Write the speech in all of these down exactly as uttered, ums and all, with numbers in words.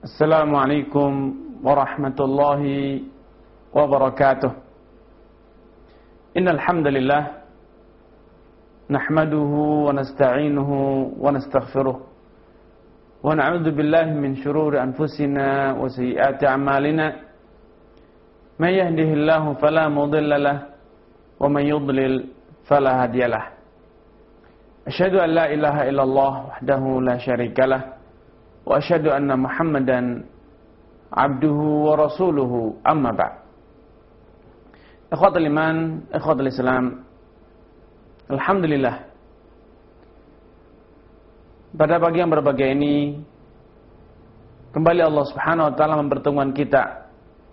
Assalamualaikum warahmatullahi wabarakatuh. Innal hamdalillah nahmaduhu wa nasta'inuhu wa nastaghfiruh wa na'udzu billahi min shururi anfusina wa sayyiati a'malina. May yahdihillahu fala mudilla lahu wa may yudlil fala hadiya lahu. Asyhadu an la ilaha illallah wahdahu la syarika lahu wa asyhadu anna Muhammadan abduhu wa rasuluhu, amma ba'd. Ikhwatul iman, ikhwatul Islam, alhamdulillah, pada pagi yang berbahagia ini kembali Allah Subhanahu wa taala mempertemukan kita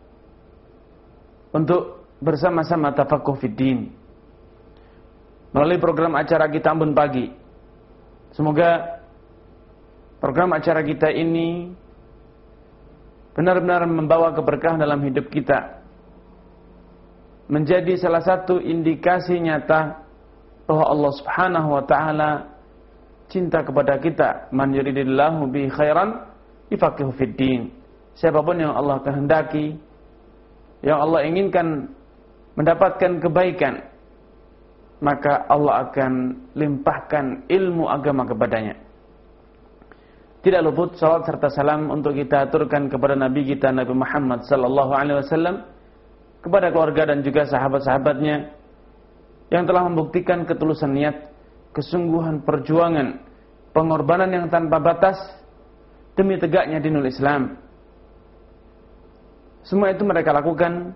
untuk bersama-sama tafaqquh fid din melalui program acara kita Ambon Pagi. Semoga program acara kita ini benar-benar membawa keberkahan dalam hidup kita, menjadi salah satu indikasi nyata bahwa Allah Subhanahu wa taala cinta kepada kita. Man yuridillahu bi khairan yufaqihu fid din. Siapapun yang Allah kehendaki, yang Allah inginkan mendapatkan kebaikan, maka Allah akan limpahkan ilmu agama kepadanya. Tidak luput salawat serta salam untuk kita aturkan kepada Nabi kita Nabi Muhammad sallallahu alaihi wasallam, kepada keluarga dan juga sahabat-sahabatnya yang telah membuktikan ketulusan niat, kesungguhan perjuangan, pengorbanan yang tanpa batas demi tegaknya dinul Islam. Semua itu mereka lakukan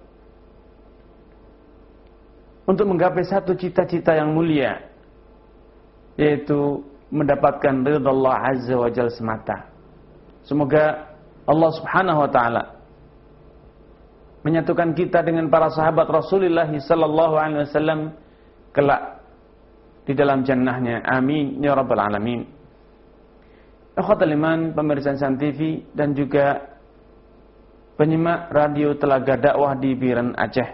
untuk menggapai satu cita-cita yang mulia, yaitu mendapatkan ridha Allah Azza wa Jalla semata. Semoga Allah Subhanahu wa taala menyatukan kita dengan para sahabat Rasulullah sallallahu alaihi wasallam kelak di dalam jannahnya. Amin ya rabbal alamin. Ikhwatul iman, pemirsa Insan T V dan juga penyimak radio Telaga Dakwah di Biren, Aceh.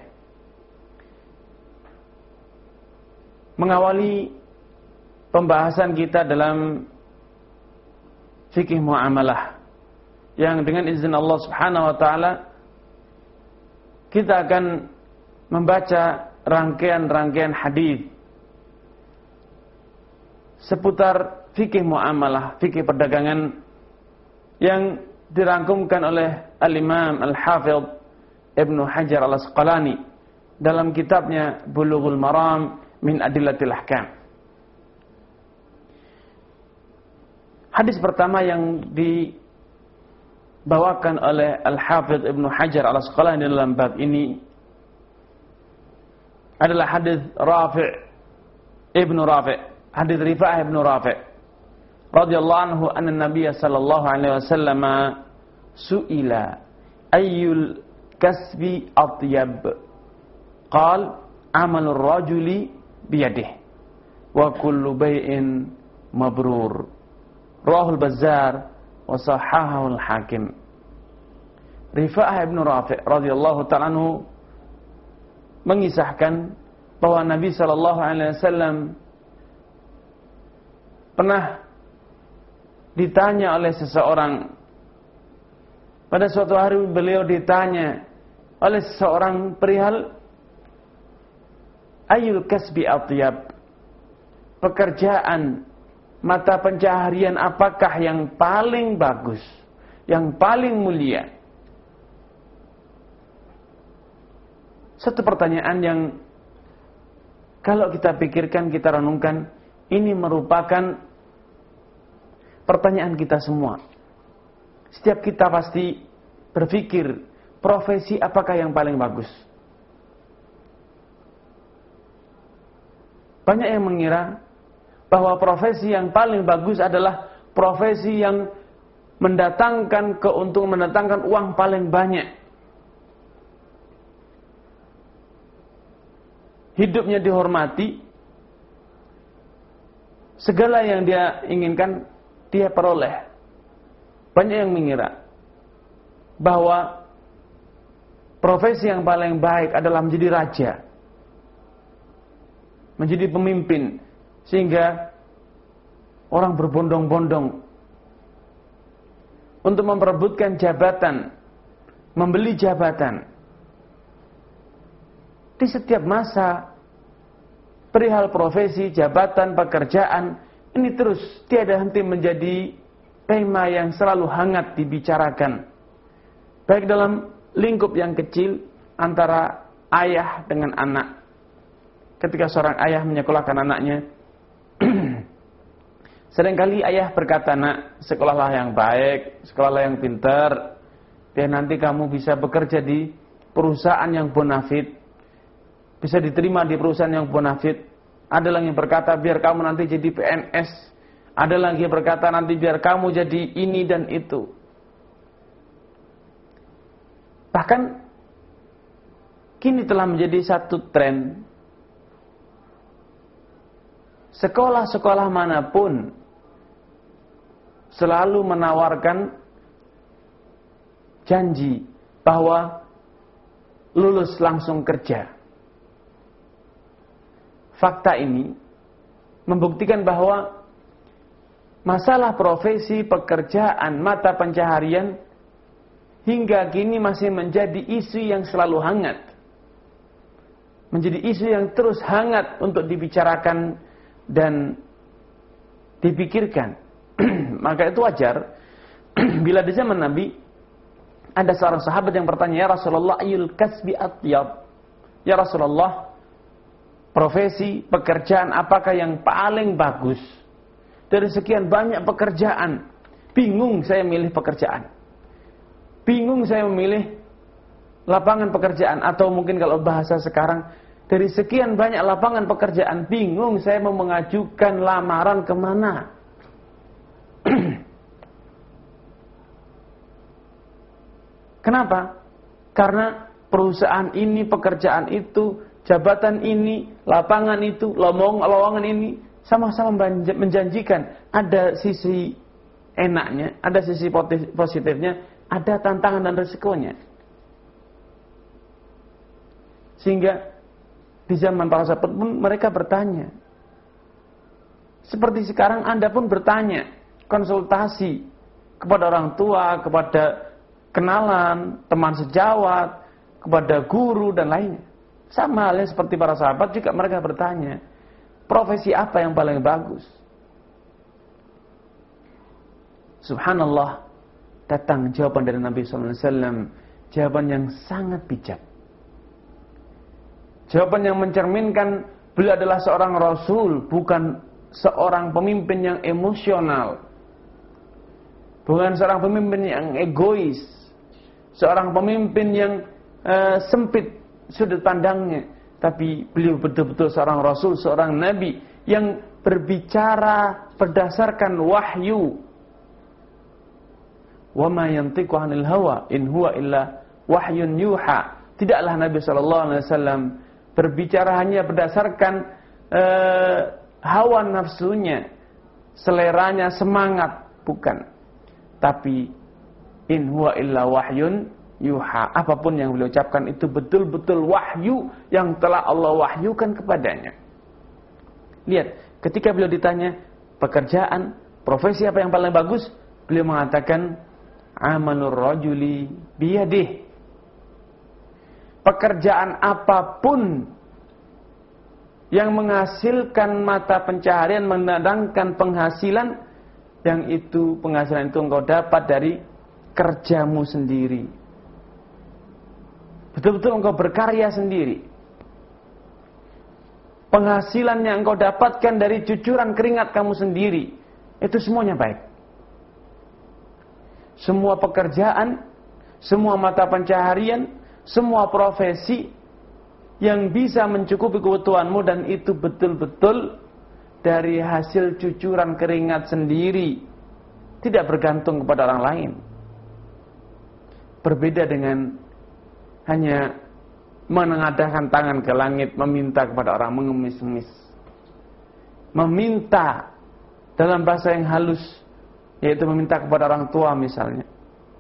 Mengawali pembahasan kita dalam fikih muamalah, yang dengan izin Allah Subhanahu wa taala kita akan membaca rangkaian-rangkaian hadis seputar fikih muamalah, fikih perdagangan yang dirangkumkan oleh Al-Imam Al-Hafidh Ibnu Hajar Al-Asqalani dalam kitabnya Bulughul Maram min Adillatil Ahkam. Hadis pertama yang dibawakan oleh Al-Hafidh Ibnu Hajar Al-Asqalani dalam bab ini adalah hadis Rafi' Ibnu Rafi', hadis Rifa'ah Ibnu Rafi' radhiyallahu anhu anna Nabiy sallallahu alaihi wasallam su'ila ayyul kasbi atyab, qala amalur rajuli biyadihi wa kullu bai'in mabrur. Rawahul Bazzar wa sahahahul Hakim. Rifa'ah Ibnu Rafi' radhiyallahu ta'ala anhu mengisahkan bahwa Nabi sallallahu alaihi wasallam pernah ditanya oleh seseorang. Pada suatu hari beliau ditanya oleh seseorang perihal ayyul kasbi atyab, pekerjaan, mata pencaharian apakah yang paling bagus, yang paling mulia? Satu pertanyaan yang kalau kita pikirkan, kita renungkan, ini merupakan pertanyaan kita semua. Setiap kita pasti berpikir, profesi apakah yang paling bagus? Banyak yang mengira bahwa profesi yang paling bagus adalah profesi yang mendatangkan keuntungan, mendatangkan uang paling banyak. Hidupnya dihormati, segala yang dia inginkan dia peroleh. Banyak yang mengira bahwa profesi yang paling baik adalah menjadi raja, menjadi pemimpin, sehingga orang berbondong-bondong untuk memperebutkan jabatan, membeli jabatan. Di setiap masa, perihal profesi, jabatan, pekerjaan, ini terus tiada henti menjadi tema yang selalu hangat dibicarakan. Baik dalam lingkup yang kecil antara ayah dengan anak. Ketika seorang ayah menyekolahkan anaknya, seringkali ayah berkata, "Nak, sekolahlah yang baik, sekolahlah yang pintar, dan nanti kamu bisa bekerja di perusahaan yang bonafit, bisa diterima di perusahaan yang bonafit." Ada lagi yang berkata, "Biar kamu nanti jadi P N S." Ada lagi yang berkata, "Nanti biar kamu jadi ini dan itu." Bahkan kini telah menjadi satu tren. Sekolah-sekolah manapun selalu menawarkan janji bahwa lulus langsung kerja. Fakta ini membuktikan bahwa masalah profesi, pekerjaan, mata pencaharian hingga kini masih menjadi isu yang selalu hangat. Menjadi isu yang terus hangat untuk dibicarakan dan dipikirkan. Maka itu wajar bila di zaman Nabi ada seorang sahabat yang bertanya, "Ya Rasulullah, ayyul kasbi atyab?" Ya Rasulullah, profesi, pekerjaan apakah yang paling bagus? Dari sekian banyak pekerjaan, bingung saya milih pekerjaan. Bingung saya memilih lapangan pekerjaan. Atau mungkin kalau bahasa sekarang, dari sekian banyak lapangan pekerjaan, bingung saya mau mengajukan lamaran kemana. Kenapa? Karena perusahaan ini, pekerjaan itu, jabatan ini, lapangan itu, lowongan ini sama-sama menjanjikan. Ada sisi enaknya, ada sisi positifnya, ada tantangan dan resikonya. Sehingga di zaman para sahabat pun mereka bertanya. Seperti sekarang Anda pun bertanya, konsultasi kepada orang tua, kepada kenalan, teman sejawat, kepada guru dan lainnya. Sama halnya seperti para sahabat juga mereka bertanya, profesi apa yang paling bagus? Subhanallah, datang jawaban dari Nabi sallallahu alaihi wasallam, jawaban yang sangat bijak. Jawaban yang mencerminkan beliau adalah seorang rasul, bukan seorang pemimpin yang emosional. Bukan seorang pemimpin yang egois. Seorang pemimpin yang uh, sempit sudut pandangnya. Tapi beliau betul-betul seorang rasul, seorang nabi yang berbicara berdasarkan wahyu. Wa ma yantiqu 'anil hawa in huwa illa wahyun yuha. Tidaklah Nabi sallallahu alaihi wasallam berbicara hanya berdasarkan uh, hawa nafsunya, seleranya, semangat, bukan. Tapi in huwa illa wahyun yuha. Apapun yang beliau ucapkan itu betul-betul wahyu yang telah Allah wahyukan kepadanya. Lihat, ketika beliau ditanya pekerjaan, profesi apa yang paling bagus, beliau mengatakan amalur rajuli biyadih. Pekerjaan apapun yang menghasilkan mata pencaharian, mendatangkan penghasilan, yang itu penghasilan itu engkau dapat dari kerjamu sendiri. Betul-betul engkau berkarya sendiri. Penghasilan yang engkau dapatkan dari cucuran keringat kamu sendiri, itu semuanya baik. Semua pekerjaan, semua mata pencaharian, semua profesi yang bisa mencukupi kebutuhanmu dan itu betul-betul dari hasil cucuran keringat sendiri, tidak bergantung kepada orang lain. Berbeda dengan hanya menengadahkan tangan ke langit, meminta kepada orang, mengemis-ngemis. Meminta dalam bahasa yang halus, yaitu meminta kepada orang tua misalnya.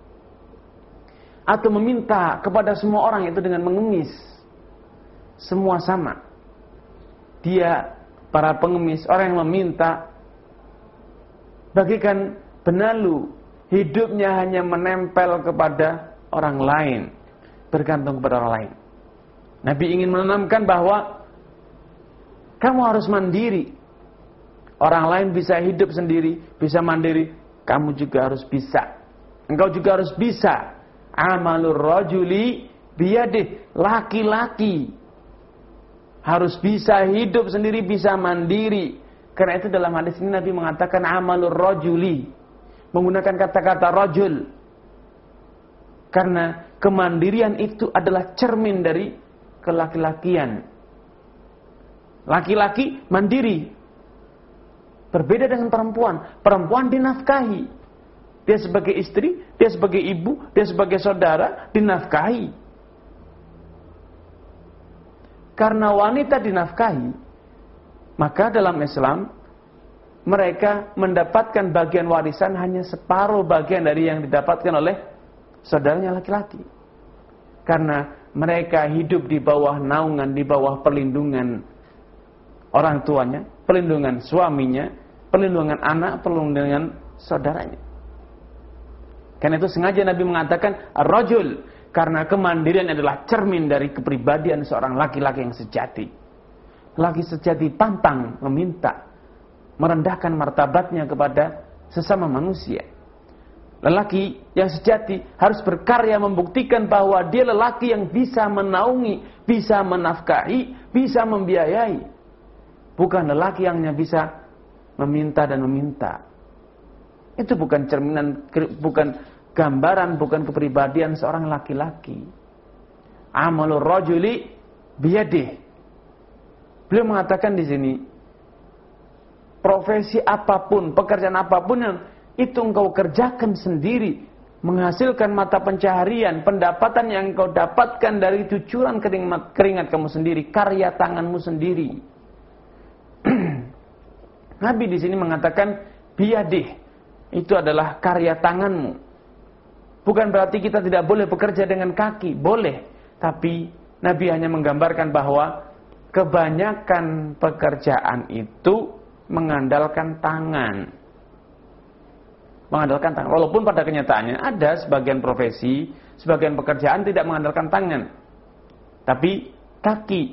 Atau meminta kepada semua orang itu dengan mengemis. Semua sama. Dia, para pengemis, orang yang meminta, bagikan benalu hidupnya hanya menempel kepada orang lain, bergantung kepada orang lain. Nabi ingin menanamkan bahwa kamu harus mandiri. Orang lain bisa hidup sendiri, bisa mandiri, kamu juga harus bisa. Engkau juga harus bisa. Amalur rajuli biyadih, laki-laki harus bisa hidup sendiri, bisa mandiri. Karena itu dalam hadis ini Nabi mengatakan amalur rajuli, menggunakan kata-kata rajul. Karena kemandirian itu adalah cermin dari kelaki-lakian. Laki-laki mandiri. Berbeda dengan perempuan. Perempuan dinafkahi. Dia sebagai istri, dia sebagai ibu, dia sebagai saudara, dinafkahi. Karena wanita dinafkahi, maka dalam Islam mereka mendapatkan bagian warisan hanya separuh bagian dari yang didapatkan oleh saudaranya laki-laki. Karena mereka hidup di bawah naungan, di bawah perlindungan orang tuanya, perlindungan suaminya, perlindungan anak, perlindungan saudaranya. Karena itu sengaja Nabi mengatakan ar-rajul, karena kemandirian adalah cermin dari kepribadian seorang laki-laki yang sejati. Laki sejati pantang meminta, merendahkan martabatnya kepada sesama manusia. Lelaki yang sejati harus berkarya membuktikan bahwa dia lelaki yang bisa menaungi, bisa menafkahi, bisa membiayai. Bukan lelaki yang hanya bisa meminta dan meminta. Itu bukan cerminan, bukan gambaran, bukan kepribadian seorang laki-laki. Amalur rajuli biyadih. Beliau mengatakan di sini, profesi apapun, pekerjaan apapun yang itu engkau kerjakan sendiri, menghasilkan mata pencaharian, pendapatan yang engkau dapatkan dari cucuran keringat, keringat kamu sendiri, karya tanganmu sendiri. Nabi di sini mengatakan biyadih, itu adalah karya tanganmu. Bukan berarti kita tidak boleh bekerja dengan kaki, boleh. Tapi Nabi hanya menggambarkan bahwa kebanyakan pekerjaan itu mengandalkan tangan. Mengandalkan tangan. Walaupun pada kenyataannya ada sebagian profesi, sebagian pekerjaan tidak mengandalkan tangan, tapi kaki.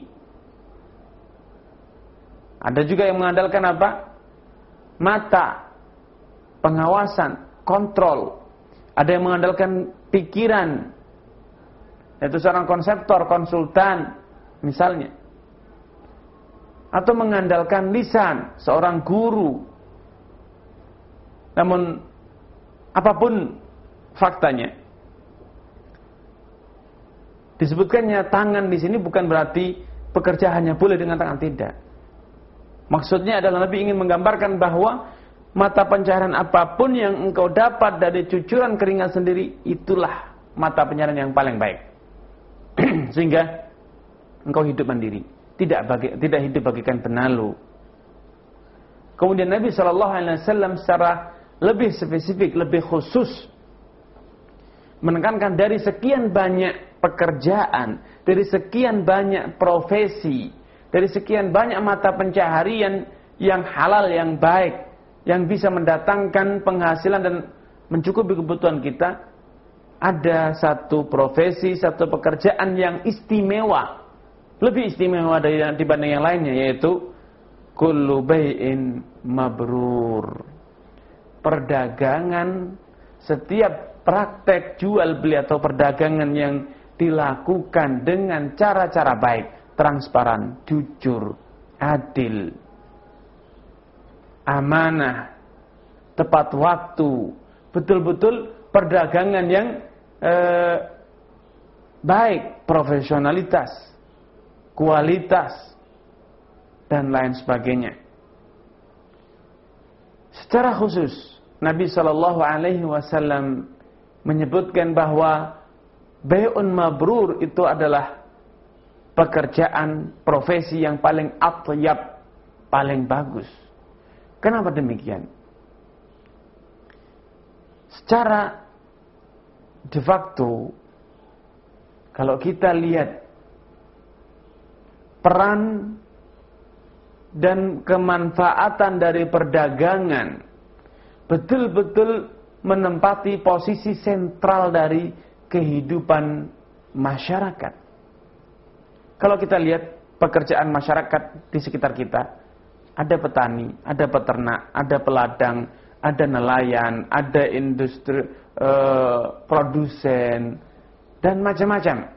Ada juga yang mengandalkan apa? Mata, pengawasan, kontrol. Ada yang mengandalkan pikiran, yaitu seorang konseptor, konsultan, misalnya. Atau mengandalkan lisan, seorang guru. Namun apapun faktanya, disebutkannya tangan di sini bukan berarti pekerja hanya boleh dengan tangan, tidak. Maksudnya adalah Nabi ingin menggambarkan bahwa mata pencaharian apapun yang engkau dapat dari cucuran keringat sendiri, itulah mata pencaharian yang paling baik. Sehingga engkau hidup mandiri, tidak bagi, tidak hidup bagikan penalu. Kemudian Nabi shallallahu alaihi wasallam secara lebih spesifik, lebih khusus menekankan dari sekian banyak pekerjaan, dari sekian banyak profesi, dari sekian banyak mata pencaharian yang halal, yang baik, yang bisa mendatangkan penghasilan dan mencukupi kebutuhan kita, ada satu profesi, satu pekerjaan yang istimewa, lebih istimewa dari dibanding yang lainnya, yaitu kullu bai'in mabrur. Perdagangan, setiap praktek jual beli atau perdagangan yang dilakukan dengan cara-cara baik, transparan, jujur, adil, amanah, tepat waktu, betul-betul perdagangan yang eh, baik, profesionalitas, kualitas, dan lain sebagainya. Secara khusus Nabi shallallahu alaihi wasallam menyebutkan bahwa bai'un mabrur itu adalah pekerjaan, profesi yang paling athyab, paling bagus. Kenapa demikian? Secara de facto, kalau kita lihat peran dan kemanfaatan dari perdagangan, betul-betul menempati posisi sentral dari kehidupan masyarakat. Kalau kita lihat pekerjaan masyarakat di sekitar kita, ada petani, ada peternak, ada peladang, ada nelayan, ada industri eh, produsen, dan macam-macam.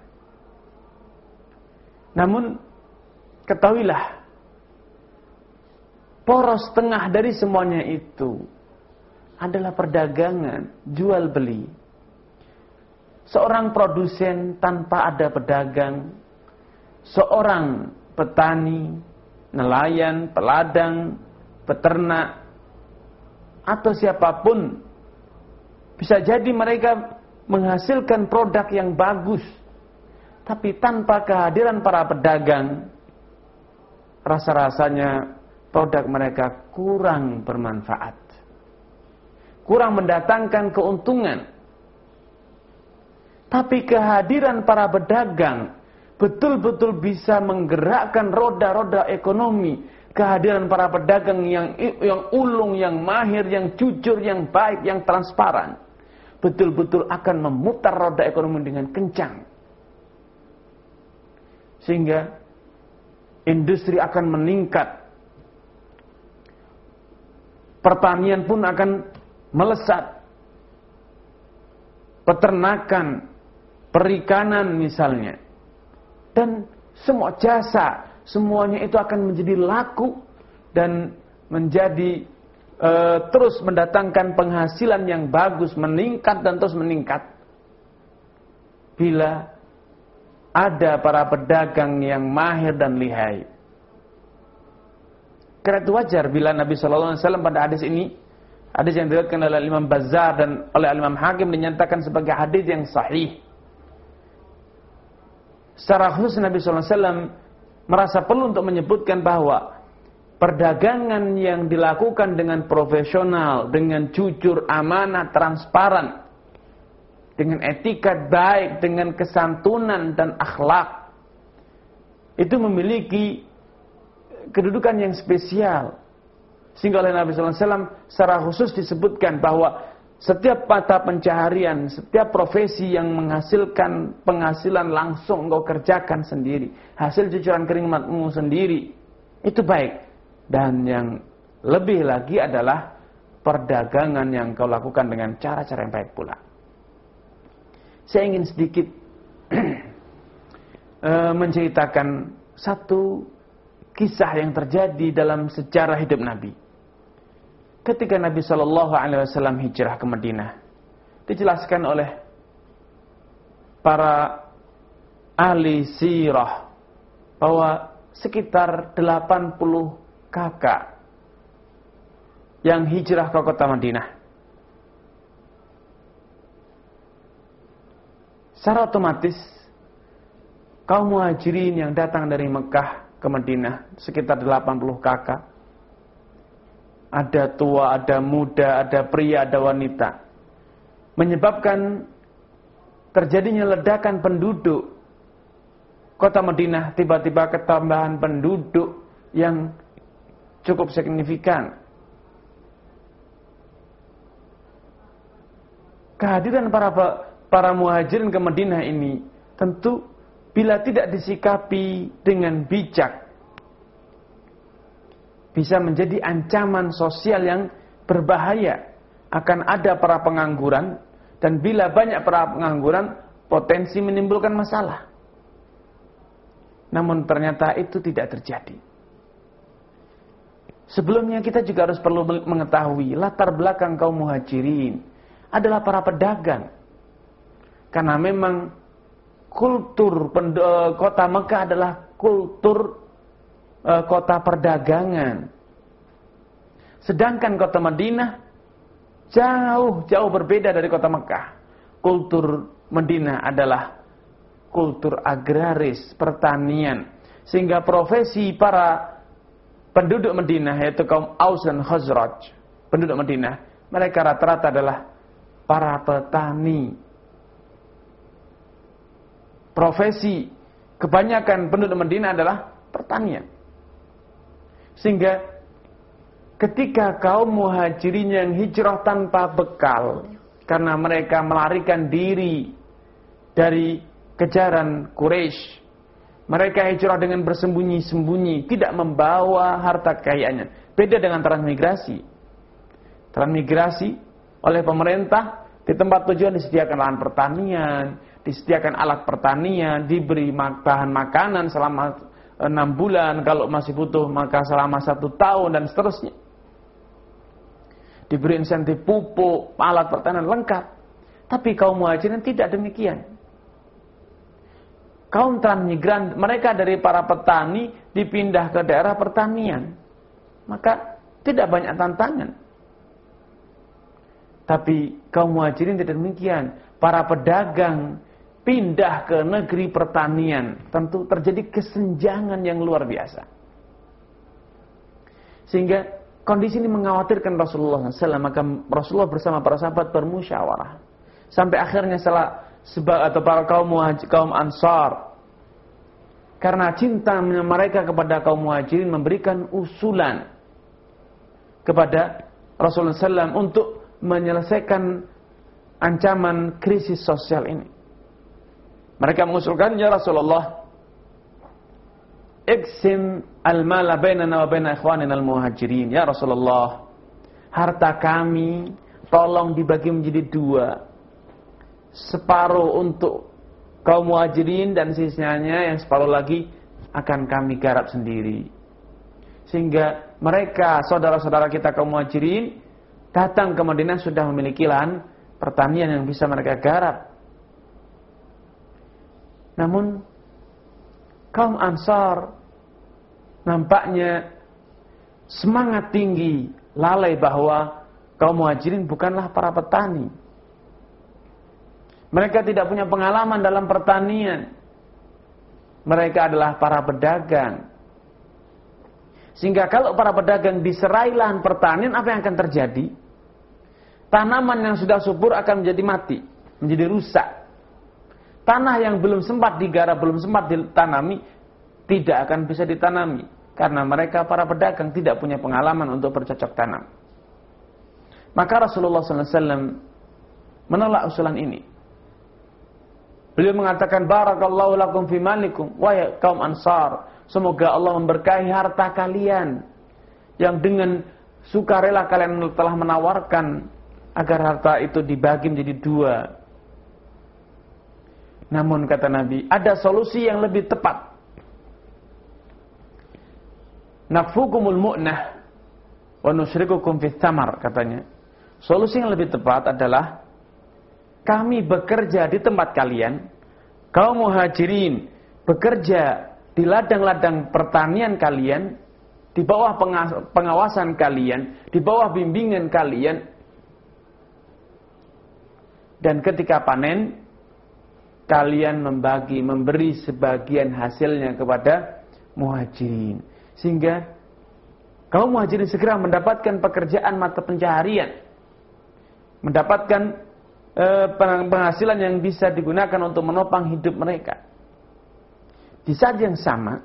Namun ketahuilah, poros tengah dari semuanya itu adalah perdagangan, jual beli. Seorang produsen tanpa ada pedagang, seorang petani, nelayan, peladang, peternak, atau siapapun, bisa jadi mereka menghasilkan produk yang bagus, tapi tanpa kehadiran para pedagang, rasa-rasanya produk mereka kurang bermanfaat, kurang mendatangkan keuntungan. Tapi kehadiran para pedagang betul-betul bisa menggerakkan roda-roda ekonomi. Kehadiran para pedagang yang yang ulung, yang mahir, yang jujur, yang baik, yang transparan, betul-betul akan memutar roda ekonomi dengan kencang. Sehingga industri akan meningkat. Pertanian pun akan melesat. Peternakan, perikanan misalnya. Dan semua jasa, semuanya itu akan menjadi laku dan menjadi e, terus mendatangkan penghasilan yang bagus, meningkat dan terus meningkat. Bila ada para pedagang yang mahir dan lihai. Karena itu wajar bila Nabi shallallahu alaihi wasallam pada hadis ini, hadis yang diriwayatkan oleh Imam Bazzar dan oleh Imam Hakim, dinyatakan sebagai hadis yang sahih. Secara khusus Nabi shallallahu alaihi wasallam merasa perlu untuk menyebutkan bahwa perdagangan yang dilakukan dengan profesional, dengan jujur, amanah, transparan, dengan etika baik, dengan kesantunan dan akhlak, itu memiliki kedudukan yang spesial. Sehingga oleh Nabi shallallahu alaihi wasallam secara khusus disebutkan bahwa setiap mata pencaharian, setiap profesi yang menghasilkan penghasilan langsung engkau kerjakan sendiri, hasil cucuran keringatmu sendiri, itu baik. Dan yang lebih lagi adalah perdagangan yang kau lakukan dengan cara-cara yang baik pula. Saya ingin sedikit menceritakan satu kisah yang terjadi dalam sejarah hidup Nabi. Ketika Nabi shallallahu alaihi wasallam hijrah ke Madinah, dijelaskan oleh para ahli sirah bahwa sekitar delapan puluh kakak yang hijrah ke kota Madinah. Secara otomatis kaum muhajirin yang datang dari Mekah ke Madinah sekitar delapan puluh kakak. Ada tua, ada muda, ada pria, ada wanita. Menyebabkan terjadinya ledakan penduduk. Kota Madinah tiba-tiba ketambahan penduduk yang cukup signifikan. Kehadiran para para muhajirin ke Madinah ini tentu bila tidak disikapi dengan bijak, bisa menjadi ancaman sosial yang berbahaya. Akan ada para pengangguran, dan bila banyak para pengangguran, potensi menimbulkan masalah. Namun ternyata itu tidak terjadi. Sebelumnya kita juga harus perlu mengetahui latar belakang kaum muhajirin adalah para pedagang. Karena memang kultur kota Mekah adalah kultur kota perdagangan. Sedangkan kota Madinah jauh-jauh berbeda dari kota Mekah. Kultur Madinah adalah kultur agraris, pertanian. Sehingga profesi para penduduk Madinah, yaitu kaum Aus dan Khazraj, penduduk Madinah, mereka rata-rata adalah para petani. Profesi kebanyakan penduduk Madinah adalah pertanian. Sehingga ketika kaum muhajirin yang hijrah tanpa bekal, karena mereka melarikan diri dari kejaran Quraisy. Mereka hijrah dengan bersembunyi-sembunyi, tidak membawa harta kekayaannya. Beda dengan transmigrasi. Transmigrasi oleh pemerintah, di tempat tujuan disediakan lahan pertanian, disediakan alat pertanian, diberi bahan makanan selama enam bulan, kalau masih butuh maka selama satu tahun dan seterusnya. Diberi insentif pupuk, alat pertanian lengkap. Tapi kaum muhajirin tidak demikian. Kaum transmigran, mereka dari para petani dipindah ke daerah pertanian. Maka tidak banyak tantangan. Tapi kaum muhajirin tidak demikian. Para pedagang pindah ke negeri pertanian. Tentu terjadi kesenjangan yang luar biasa. Sehingga kondisi ini mengkhawatirkan Rasulullah shallallahu alaihi wasallam. Maka Rasulullah bersama para sahabat bermusyawarah. Sampai akhirnya salah sebab atau para kaum muhajir, kaum Ansar, karena cinta mereka kepada kaum muhajirin, memberikan usulan kepada Rasulullah shallallahu alaihi wasallam untuk menyelesaikan ancaman krisis sosial ini. Mereka mengusulkan, ya Rasulullah, iksim al-mala bainana wa baina ikhwanina al-muhajirin. Ya Rasulullah, harta kami tolong dibagi menjadi dua. Separuh untuk kaum muhajirin dan sisanya yang separuh lagi akan kami garap sendiri. Sehingga mereka, saudara-saudara kita kaum muhajirin, datang ke Madinah sudah memiliki lahan pertanian yang bisa mereka garap. Namun kaum Ansar nampaknya semangat tinggi, lalai bahwa kaum muhajirin bukanlah para petani. Mereka tidak punya pengalaman dalam pertanian. Mereka adalah para pedagang. Sehingga kalau para pedagang diserai lahan pertanian, apa yang akan terjadi? Tanaman yang sudah subur akan menjadi mati, menjadi rusak. Tanah yang belum sempat digarap, belum sempat ditanami, tidak akan bisa ditanami. Karena mereka para pedagang tidak punya pengalaman untuk bercocok tanam. Maka Rasulullah shallallahu alaihi wasallam menolak usulan ini. Beliau mengatakan, barakallahu lakum fi malikum, wahai kaum Ansar, semoga Allah memberkahi harta kalian yang dengan sukarela kalian telah menawarkan agar harta itu dibagi menjadi dua. Namun kata Nabi, ada solusi yang lebih tepat. Nakfukumul mu'nah wa nusyrikukum fis samar, katanya. Solusi yang lebih tepat adalah kami bekerja di tempat kalian, kaum muhajirin bekerja di ladang-ladang pertanian kalian, di bawah pengawasan kalian, di bawah bimbingan kalian. Dan ketika panen, kalian membagi, memberi sebagian hasilnya kepada muhajirin. Sehingga kaum muhajirin segera mendapatkan pekerjaan mata pencaharian, mendapatkan penghasilan yang bisa digunakan untuk menopang hidup mereka. Di saat yang sama,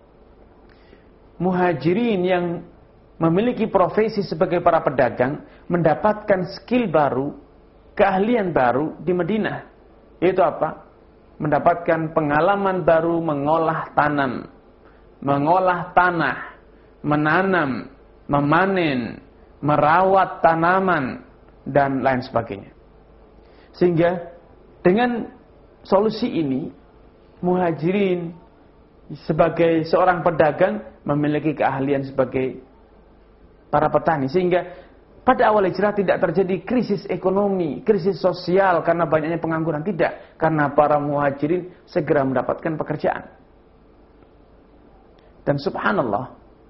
muhajirin yang memiliki profesi sebagai para pedagang mendapatkan skill baru, keahlian baru di Madinah. Yaitu apa? Mendapatkan pengalaman baru mengolah tanam, mengolah tanah, menanam, memanen, merawat tanaman, dan lain sebagainya. Sehingga dengan solusi ini, muhajirin sebagai seorang pedagang memiliki keahlian sebagai para petani. Sehingga pada awal hijrah tidak terjadi krisis ekonomi, krisis sosial karena banyaknya pengangguran. Tidak, karena para muhajirin segera mendapatkan pekerjaan. Dan subhanallah,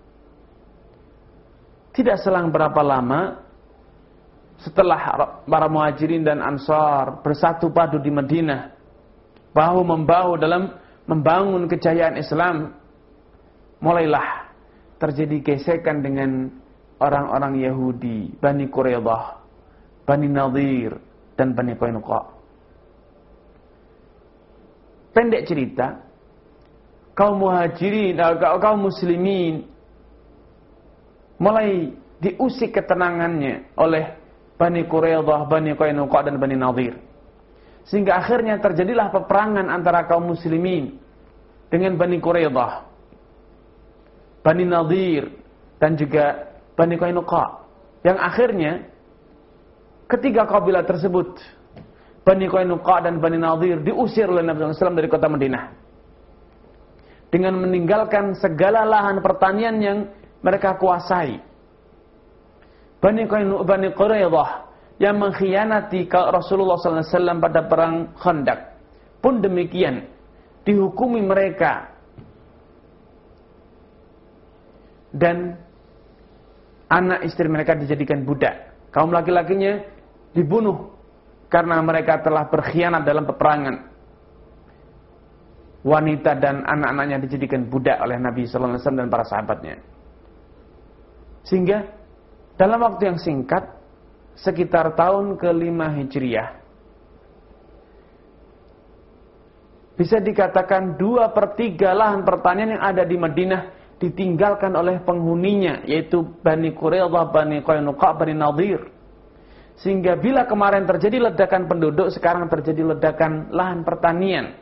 tidak selang berapa lama setelah para muhajirin dan ansar bersatu padu di Madinah, bahu-membahu dalam membangun kejayaan Islam, mulailah terjadi gesekan dengan orang-orang Yahudi, Bani Quraidah, Bani Nadir, dan Bani Qainuqa. Pendek cerita, kaum muhajirin, kaum muslimin mulai diusik ketenangannya oleh Bani Quraidah, Bani Qainuqa dan Bani Nadhir. Sehingga akhirnya terjadilah peperangan antara kaum muslimin dengan Bani Quraidah, Bani Nadhir dan juga Bani Qainuqa. Yang akhirnya ketiga kabilah tersebut, Bani Qainuqa dan Bani Nadhir, diusir oleh Nabi sallallahu alaihi wasallam dari kota Madinah dengan meninggalkan segala lahan pertanian yang mereka kuasai. Bani Qainuqa, Bani Quraidah yang mengkhianati Rasulullah sallallahu alaihi wasallam pada perang Khandaq pun demikian, dihukumi mereka dan anak istri mereka dijadikan budak. Kaum laki-lakinya dibunuh karena mereka telah berkhianat dalam peperangan. Wanita dan anak-anaknya dijadikan budak oleh Nabi sallallahu alaihi wasallam dan para sahabatnya. Sehingga dalam waktu yang singkat, sekitar tahun kelima Hijriah, bisa dikatakan dua per tiga lahan pertanian yang ada di Madinah ditinggalkan oleh penghuninya, yaitu Bani Quraidah, Bani Qainuqa, Bani Nadhir. Sehingga bila kemarin terjadi ledakan penduduk, sekarang terjadi ledakan lahan pertanian.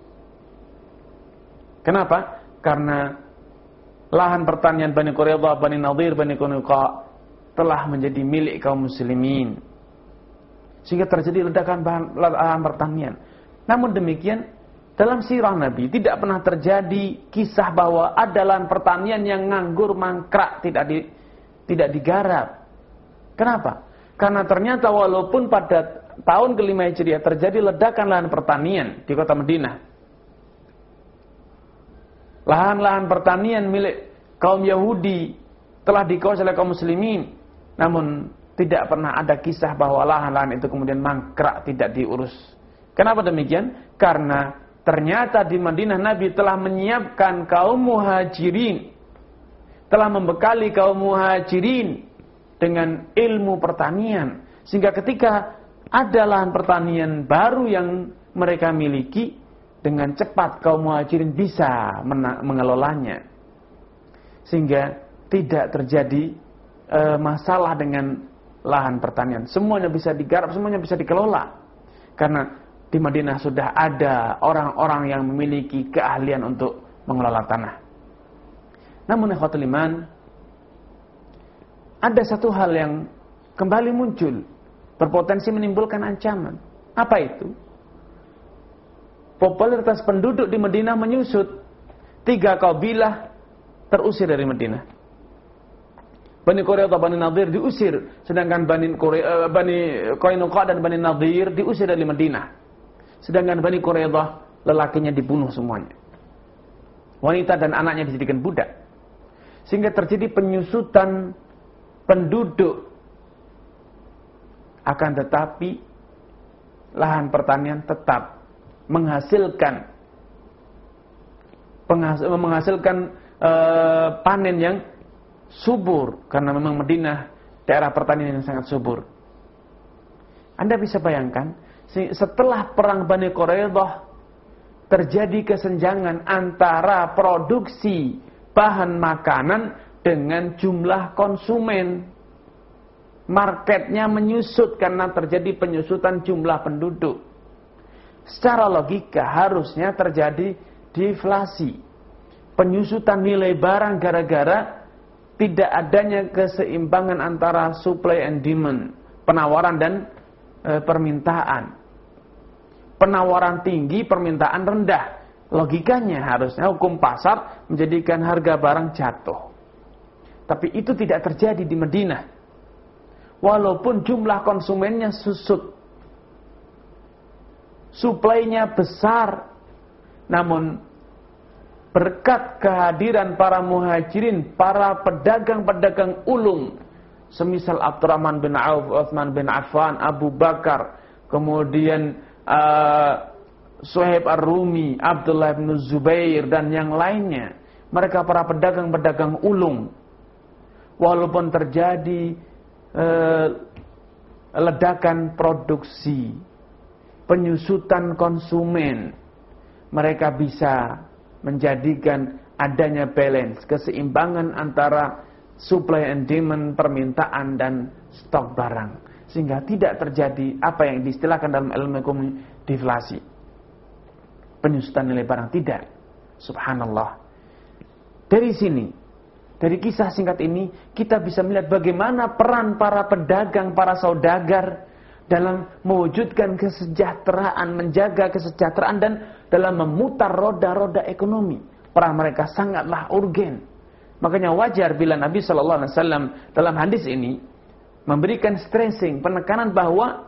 Kenapa? Karena lahan pertanian Bani Quraidah, Bani Nadhir, Bani Qainuqa telah menjadi milik kaum muslimin. Sehingga terjadi ledakan lahan pertanian. Namun demikian, dalam sirah Nabi tidak pernah terjadi kisah bahwa ada lahan pertanian yang nganggur, mangkrak, tidak di, tidak digarap. Kenapa? Karena ternyata walaupun pada tahun kelima Hijriah terjadi ledakan lahan pertanian di kota Madinah, lahan-lahan pertanian milik kaum Yahudi telah dikuasai oleh kaum muslimin, namun tidak pernah ada kisah bahwa lahan-lahan itu kemudian mangkrak, tidak diurus. Kenapa demikian? Karena ternyata di Madinah Nabi telah menyiapkan kaum muhajirin, telah membekali kaum muhajirin dengan ilmu pertanian. Sehingga ketika ada lahan pertanian baru yang mereka miliki, dengan cepat kaum muhajirin bisa mengelolanya. Sehingga tidak terjadi e, masalah dengan lahan pertanian. Semuanya bisa digarap, semuanya bisa dikelola. Karena di Madinah sudah ada orang-orang yang memiliki keahlian untuk mengelola tanah. Namun ikhwatul iman, ada satu hal yang kembali muncul, berpotensi menimbulkan ancaman. Apa itu? Popularitas penduduk di Madinah menyusut. Tiga kabilah terusir dari Madinah. Bani Quraidah, Bani Nadhir diusir, sedangkan Bani Quraidah, Bani Qainuqa dan Bani Nadhir diusir dari Madinah. Sedangkan Bani Quraidah, lelakinya dibunuh semuanya. Wanita dan anaknya dijadikan budak. Sehingga terjadi penyusutan penduduk. Akan tetapi lahan pertanian tetap menghasilkan menghasilkan uh, panen yang subur, karena memang Madinah daerah pertanian yang sangat subur. Anda bisa bayangkan, setelah perang Bani Quraidah terjadi kesenjangan antara produksi bahan makanan dengan jumlah konsumen. Marketnya menyusut karena terjadi penyusutan jumlah penduduk. Secara logika harusnya terjadi deflasi, penyusutan nilai barang gara-gara tidak adanya keseimbangan antara supply and demand, penawaran dan e, permintaan. Penawaran tinggi, permintaan rendah. Logikanya harusnya hukum pasar menjadikan harga barang jatuh. Tapi itu tidak terjadi di Madinah. Walaupun jumlah konsumennya susut, suplainya besar, namun berkat kehadiran para muhajirin, para pedagang-pedagang ulung, semisal Abdurrahman bin Auf, Utsman bin Affan, Abu Bakar, kemudian uh, Suhaib Ar-Rumi, Abdullah bin Zubair, dan yang lainnya. Mereka para pedagang-pedagang ulung. Walaupun terjadi uh, ledakan produksi, penyusutan konsumen, mereka bisa menjadikan adanya balance, keseimbangan antara supply and demand, permintaan dan stok barang. sehingga tidak terjadi apa yang diistilahkan dalam ilmu ekonomi deflasi, penyusutan nilai barang. Tidak. Subhanallah. Dari sini, dari kisah singkat ini, kita bisa melihat bagaimana peran para pedagang, para saudagar dalam mewujudkan kesejahteraan, menjaga kesejahteraan, dan dalam memutar roda-roda ekonomi. Peran mereka sangatlah urgen. Makanya wajar bila Nabi shallallahu alaihi wasallam dalam hadis ini memberikan stressing, penekanan bahwa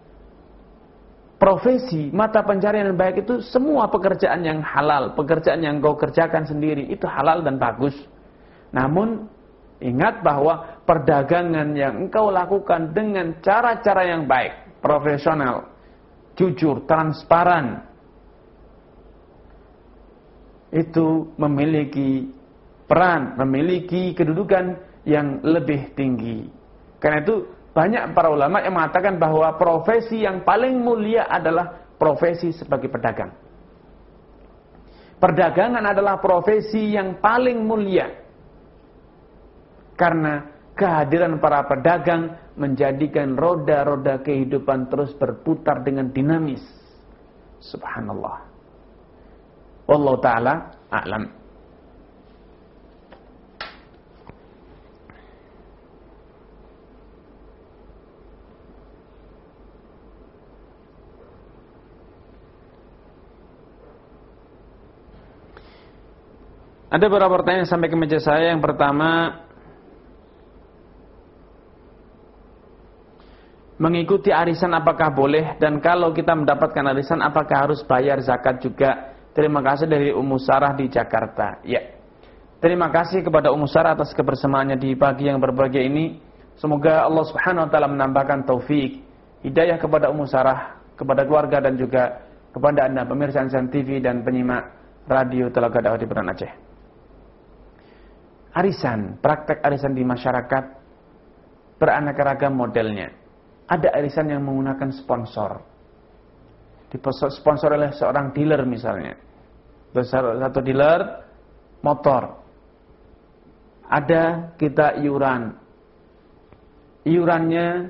profesi, mata pencarian yang baik itu semua pekerjaan yang halal, pekerjaan yang kau kerjakan sendiri itu halal dan bagus. Namun ingat bahwa perdagangan yang engkau lakukan dengan cara-cara yang baik, profesional, jujur, transparan, itu memiliki peran, memiliki kedudukan yang lebih tinggi. Karena itu banyak para ulama yang mengatakan bahwa profesi yang paling mulia adalah profesi sebagai pedagang. Perdagangan adalah profesi yang paling mulia. Karena kehadiran para pedagang menjadikan roda-roda kehidupan terus berputar dengan dinamis. Subhanallah. Wallahu ta'ala a'lam. Ada beberapa pertanyaan yang sampai ke meja saya. Yang pertama, mengikuti arisan apakah boleh? Dan kalau kita mendapatkan arisan, apakah harus bayar zakat juga? Terima kasih dari Ummu Sarah di Jakarta. Ya, terima kasih kepada Ummu Sarah atas kebersamaannya di pagi yang berbahagia ini. Semoga Allah Subhanahu Wa Taala menambahkan taufik, hidayah kepada Ummu Sarah, kepada keluarga, dan juga kepada Anda pemirsa Insan T V dan penyimak radio Telaga Dakwah di Banda Aceh. Arisan, praktek arisan di masyarakat beraneka ragam modelnya. Ada arisan yang menggunakan sponsor. Disponsor oleh seorang dealer misalnya. Satu dealer motor. Ada kita iuran. Iurannya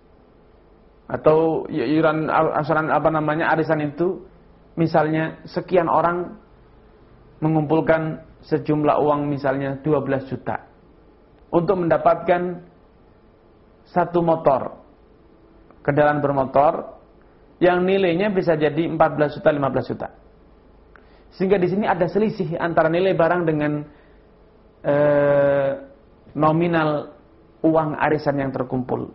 atau iuran asuran apa namanya arisan itu misalnya sekian orang mengumpulkan sejumlah uang misalnya dua belas juta untuk mendapatkan satu motor, kendaraan bermotor yang nilainya bisa jadi empat belas juta, lima belas juta. Sehingga di sini ada selisih antara nilai barang dengan eh, nominal uang arisan yang terkumpul.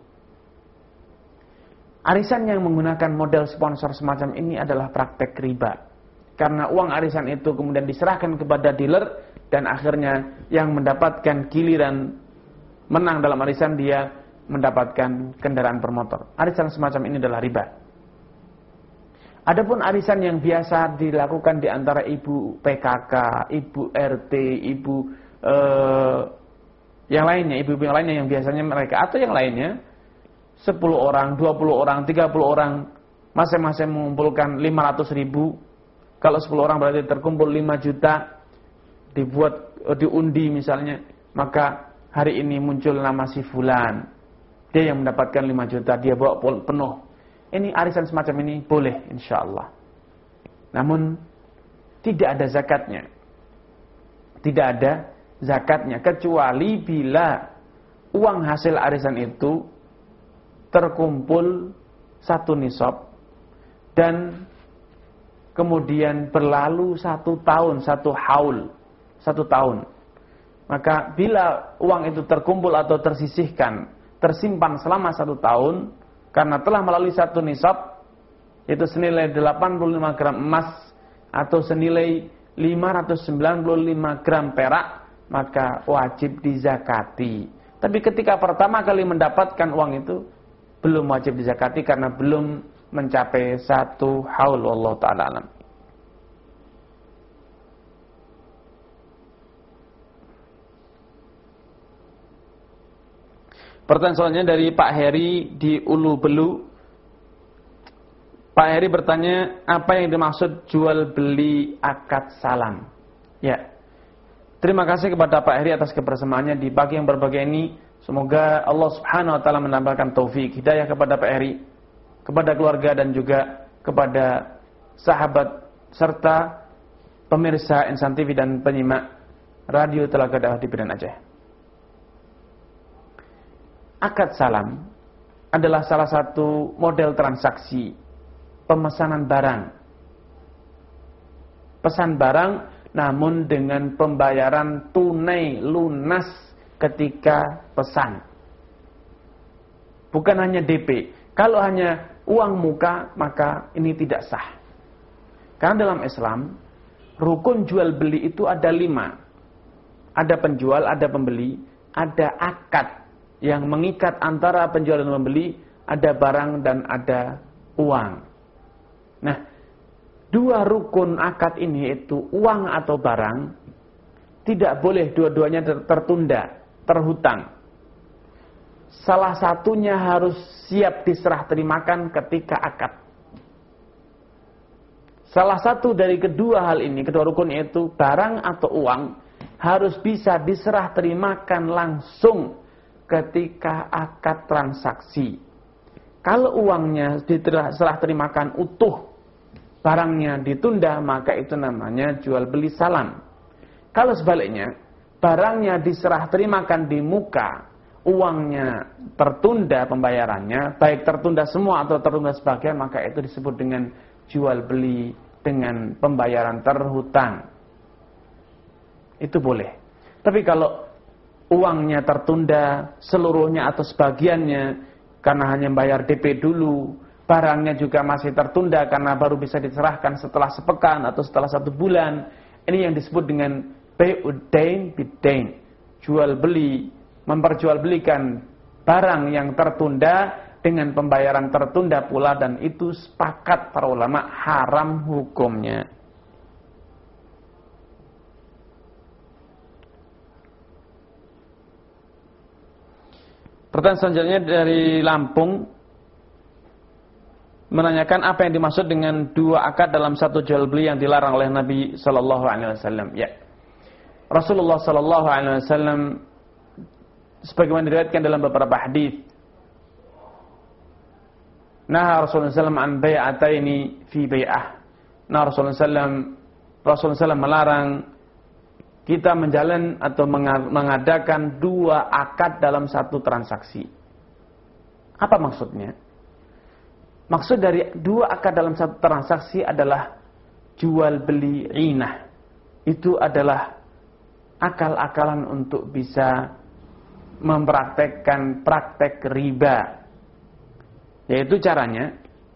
Arisan yang menggunakan model sponsor semacam ini adalah praktek riba. Karena uang arisan itu kemudian diserahkan kepada dealer dan akhirnya yang mendapatkan giliran menang dalam arisan dia mendapatkan kendaraan bermotor. Arisan semacam ini adalah riba. Adapun arisan yang biasa dilakukan di antara ibu P K K, ibu R T, ibu eh, yang lainnya, ibu-ibu yang lainnya yang biasanya mereka atau yang lainnya sepuluh orang, dua puluh orang, tiga puluh orang masing-masing mengumpulkan lima ratus ribu. Kalau sepuluh orang berarti terkumpul lima juta, dibuat diundi misalnya, maka hari ini muncul nama si fulan. Dia yang mendapatkan lima juta, dia bawa penuh. Ini arisan semacam ini boleh insyaallah. Namun tidak ada zakatnya. Tidak ada zakatnya kecuali bila uang hasil arisan itu terkumpul satu nisab dan kemudian berlalu satu tahun, satu haul, satu tahun. Maka bila uang itu terkumpul atau tersisihkan, tersimpan selama satu tahun, karena telah melalui satu nisab, itu senilai delapan puluh lima gram emas, atau senilai lima ratus sembilan puluh lima gram perak, maka wajib dizakati. Tapi ketika pertama kali mendapatkan uang itu, belum wajib dizakati karena belum mencapai satu haul. Wallahu ta'ala alam. Pertanyaan selanjutnya dari Pak Heri di Ulu Belu. Pak Heri bertanya, apa yang dimaksud jual beli akad salam? Ya. Terima kasih kepada Pak Heri atas kebersamaannya di pagi yang berbahagia ini. Semoga Allah Subhanahu wa taala menambahkan taufik hidayah kepada Pak Heri, kepada keluarga dan juga kepada sahabat serta pemirsa Insan T V dan penyimak Radio Telaga Dakwah di Medan Aceh. Akad salam adalah salah satu model transaksi pemesanan barang. Pesan barang namun dengan pembayaran tunai lunas ketika pesan. Bukan hanya D P. Kalau hanya uang muka maka ini tidak sah. Karena dalam Islam rukun jual beli itu ada lima. Ada penjual, ada pembeli, ada akad yang mengikat antara penjual dan pembeli, ada barang dan ada uang. Nah, dua rukun akad ini itu uang atau barang tidak boleh dua-duanya tertunda, terhutang. Salah satunya harus siap diserah terimakan ketika akad. Salah satu dari kedua hal ini, kedua rukun yaitu barang atau uang harus bisa diserah terimakan langsung ketika akad transaksi. Kalau uangnya diserah terimakan utuh, barangnya ditunda, maka itu namanya jual beli salam. Kalau sebaliknya, barangnya diserah terimakan di muka, uangnya tertunda pembayarannya, baik tertunda semua atau tertunda sebagian, maka itu disebut dengan jual beli dengan pembayaran terhutang. Itu boleh. Tapi kalau uangnya tertunda seluruhnya atau sebagiannya karena hanya bayar D P dulu, barangnya juga masih tertunda karena baru bisa diserahkan setelah sepekan atau setelah satu bulan, ini yang disebut dengan bai'ud dain bid-dain, jual beli, memperjualbelikan barang yang tertunda dengan pembayaran tertunda pula, dan itu sepakat para ulama haram hukumnya. Pertanyaan selanjutnya dari Lampung menanyakan apa yang dimaksud dengan dua akad dalam satu jual beli yang dilarang oleh Nabi Sallallahu Alaihi Wasallam. Ya, Rasulullah Sallallahu Alaihi Wasallam sebagaimana diriwayatkan dalam beberapa hadis, nah Rasulullah Sallam an bai'ataini fi bai'ah. Nah Rasulullah Sallam Rasulullah Sallam melarang kita menjalin atau mengadakan dua akad dalam satu transaksi. Apa maksudnya? Maksud dari dua akad dalam satu transaksi adalah jual beli inah. Itu adalah akal-akalan untuk bisa mempraktekkan praktek riba. Yaitu caranya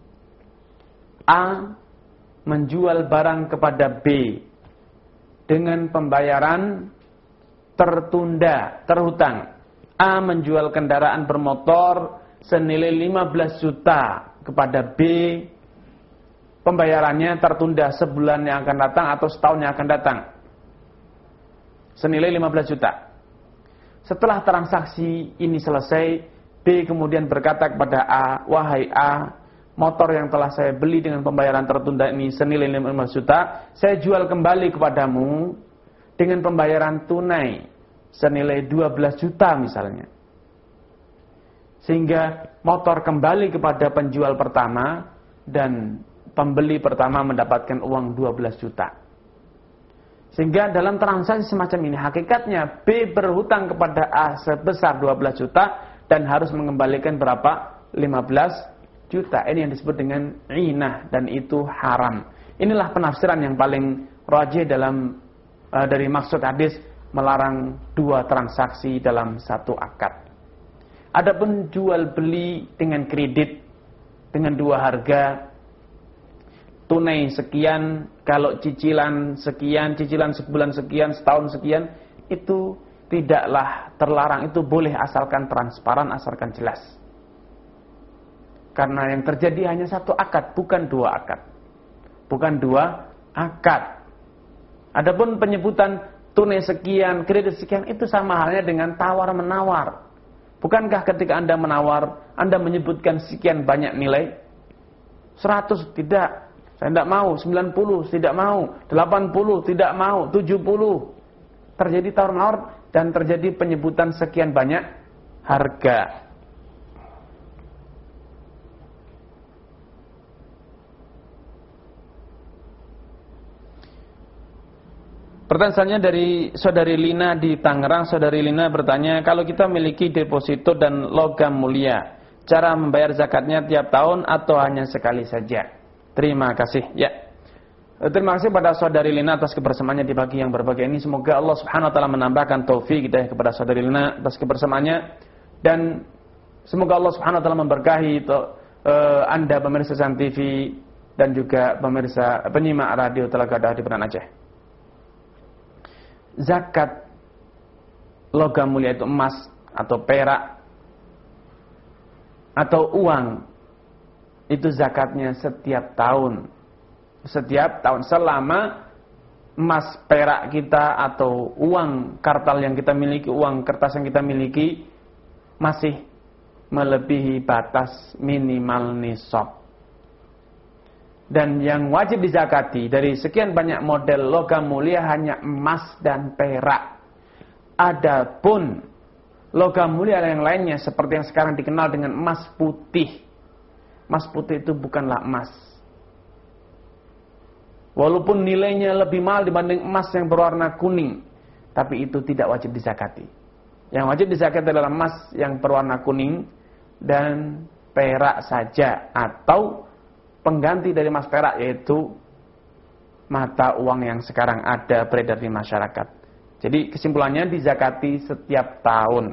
A menjual barang kepada B dengan pembayaran tertunda, terhutang. A menjual kendaraan bermotor senilai lima belas juta kepada B, pembayarannya tertunda sebulan yang akan datang atau setahun yang akan datang, senilai lima belas juta. Setelah transaksi ini selesai, B kemudian berkata kepada A, wahai A, motor yang telah saya beli dengan pembayaran tertunda ini senilai lima belas juta, saya jual kembali kepadamu dengan pembayaran tunai senilai dua belas juta misalnya. Sehingga motor kembali kepada penjual pertama dan pembeli pertama mendapatkan uang dua belas juta. Sehingga dalam transaksi semacam ini hakikatnya B berhutang kepada A sebesar dua belas juta dan harus mengembalikan berapa? lima belas juta. Ini yang disebut dengan inah dan itu haram. Inilah penafsiran yang paling rajih dalam uh, dari maksud hadis melarang dua transaksi dalam satu akad. Adapun jual beli dengan kredit dengan dua harga, tunai sekian, kalau cicilan sekian, cicilan sebulan sekian, setahun sekian, itu tidaklah terlarang, itu boleh asalkan transparan, asalkan jelas. Karena yang terjadi hanya satu akad, bukan dua akad. Bukan dua akad. Adapun penyebutan tunai sekian, kredit sekian, itu sama halnya dengan tawar-menawar. Bukankah ketika Anda menawar, Anda menyebutkan sekian banyak nilai? seratus, tidak. Saya tidak mau. sembilan puluh, tidak mau. delapan puluh, tidak mau. tujuh puluh. Terjadi tawar-menawar dan terjadi penyebutan sekian banyak harga. Pertanyaannya dari Saudari Lina di Tangerang. Saudari Lina bertanya, kalau kita memiliki deposito dan logam mulia, cara membayar zakatnya tiap tahun atau hanya sekali saja? Terima kasih. Ya, terima kasih pada Saudari Lina atas kebersamaannya di pagi yang berbahagia ini. Semoga Allah Subhanahu Wa Taala menambahkan taufik hidayah kepada Saudari Lina atas kebersamaannya, dan semoga Allah Subhanahu Wa Taala memberkahi itu, uh, Anda pemirsa San T V dan juga pemirsa penyimak radio Telagadah di Banda Aceh. Zakat logam mulia itu emas atau perak atau uang, itu zakatnya setiap tahun. Setiap tahun selama emas perak kita atau uang kartal yang kita miliki, uang kertas yang kita miliki masih melebihi batas minimal nisab. Dan yang wajib dizakati dari sekian banyak model logam mulia hanya emas dan perak. Adapun logam mulia yang lainnya seperti yang sekarang dikenal dengan emas putih. Emas putih itu bukanlah emas. Walaupun nilainya lebih mahal dibanding emas yang berwarna kuning, tapi itu tidak wajib dizakati. Yang wajib dizakati adalah emas yang berwarna kuning dan perak saja, atau pengganti dari emas perak, yaitu mata uang yang sekarang ada beredar di masyarakat. Jadi kesimpulannya dizakati setiap tahun.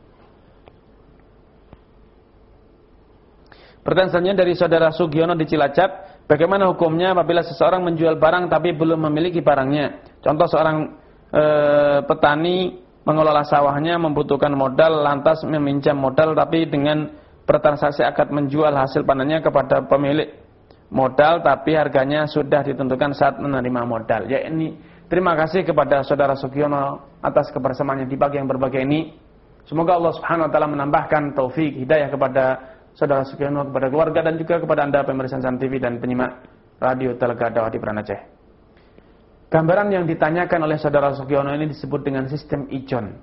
Pertanyaan selanjutnya dari Saudara Sugiono di Cilacap. Bagaimana hukumnya apabila seseorang menjual barang tapi belum memiliki barangnya? Contoh, seorang e, petani mengelola sawahnya, membutuhkan modal, lantas meminjam modal tapi dengan bertransaksi akad menjual hasil panennya kepada pemilik modal, tapi harganya sudah ditentukan saat menerima modal. Ya, ini terima kasih kepada Saudara Sugiono atas kebersamaannya di pagi yang berbahagia ini. Semoga Allah Subhanahu Wa Taala menambahkan taufik hidayah kepada Saudara Sugiono, kepada keluarga, dan juga kepada Anda pemirsa San T V dan penyimak radio Telagadah di Banda Aceh. Gambaran yang ditanyakan oleh Saudara Sugiono ini disebut dengan sistem ijon.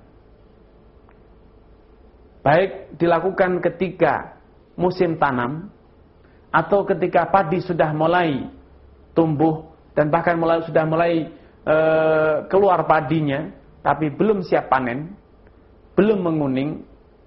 Baik dilakukan ketika musim tanam atau ketika padi sudah mulai tumbuh dan bahkan mulai sudah mulai e, keluar padinya, tapi belum siap panen, belum menguning,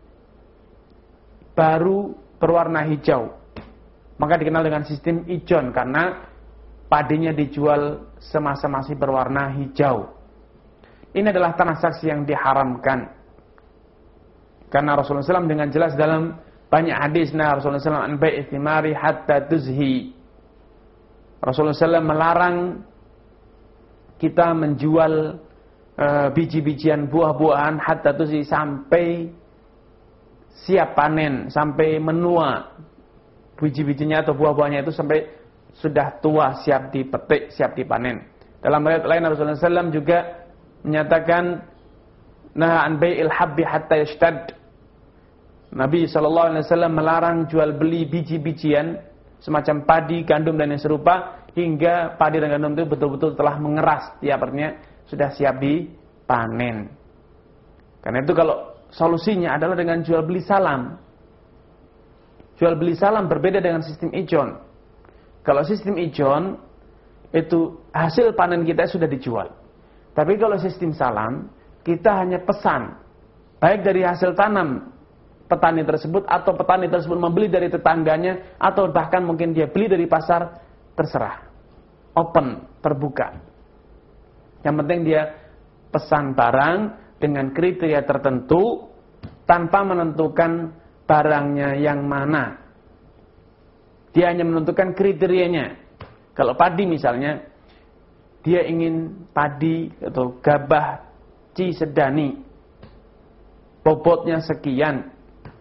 baru berwarna hijau, maka dikenal dengan sistem ijon karena padinya dijual semasa masih berwarna hijau. Ini adalah transaksi yang diharamkan karena Rasulullah shallallahu alaihi wasallam dengan jelas dalam banyak hadis, nah Rasulullah shallallahu alaihi wasallam an bai'i thimari hatta tuzhi. Rasulullah shallallahu alaihi wasallam melarang kita menjual uh, biji-bijian buah-buahan hatta tuzhi, sampai siap panen, sampai menua biji-bijinya atau buah-buahnya itu sampai sudah tua, siap dipetik, siap dipanen. Dalam riwayat lain Rasulullah shallallahu alaihi wasallam juga menyatakan nah an bai'il habbi hatta yashtad. Nabi shallallahu alaihi wasallam melarang jual beli biji-bijian semacam padi, gandum dan yang serupa hingga padi dan gandum itu betul-betul telah mengeras, ya artinya sudah siap dipanen. Karena itu kalau solusinya adalah dengan jual beli salam. Jual beli salam berbeda dengan sistem ijon. Kalau sistem ijon itu hasil panen kita sudah dijual. Tapi kalau sistem salam, kita hanya pesan baik dari hasil tanam petani tersebut atau petani tersebut membeli dari tetangganya atau bahkan mungkin dia beli dari pasar, terserah. Open, terbuka. Yang penting dia pesan barang dengan kriteria tertentu tanpa menentukan barangnya yang mana. Dia hanya menentukan kriterianya. Kalau padi misalnya, dia ingin padi atau gabah Cisedani, bobotnya sekian,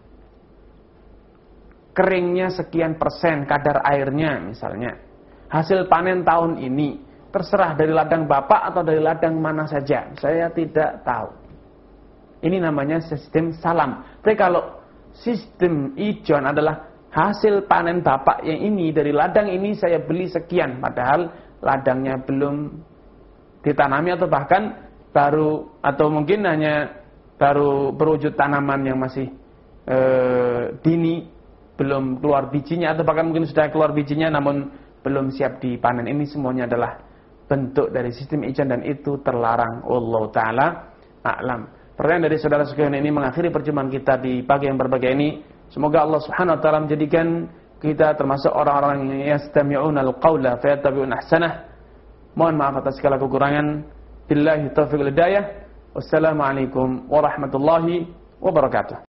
keringnya sekian persen kadar airnya misalnya. Hasil panen tahun ini terserah dari ladang bapak atau dari ladang mana saja, saya tidak tahu. Ini namanya sistem salam. Tapi kalau sistem ijon adalah hasil panen bapak yang ini dari ladang ini saya beli sekian, padahal ladangnya belum ditanami atau bahkan baru atau mungkin hanya baru berwujud tanaman yang masih e, dini, belum keluar bijinya, atau bahkan mungkin sudah keluar bijinya namun belum siap dipanen. Ini semuanya adalah bentuk dari sistem ijan dan itu terlarang. Wallahu taala a'lam. Pertanyaan dari saudara sekalian ini mengakhiri perjumpaan kita di pagi yang berbahagia ini. Semoga Allah Subhanahu wa taala menjadikan kita termasuk orang-orang yang yastami'una al-qaula fayattabi'una ahsanah. Mohon maaf atas segala kekurangan. Billahi taufiq wal hidayah. Wassalamualaikum warahmatullahi wabarakatuh.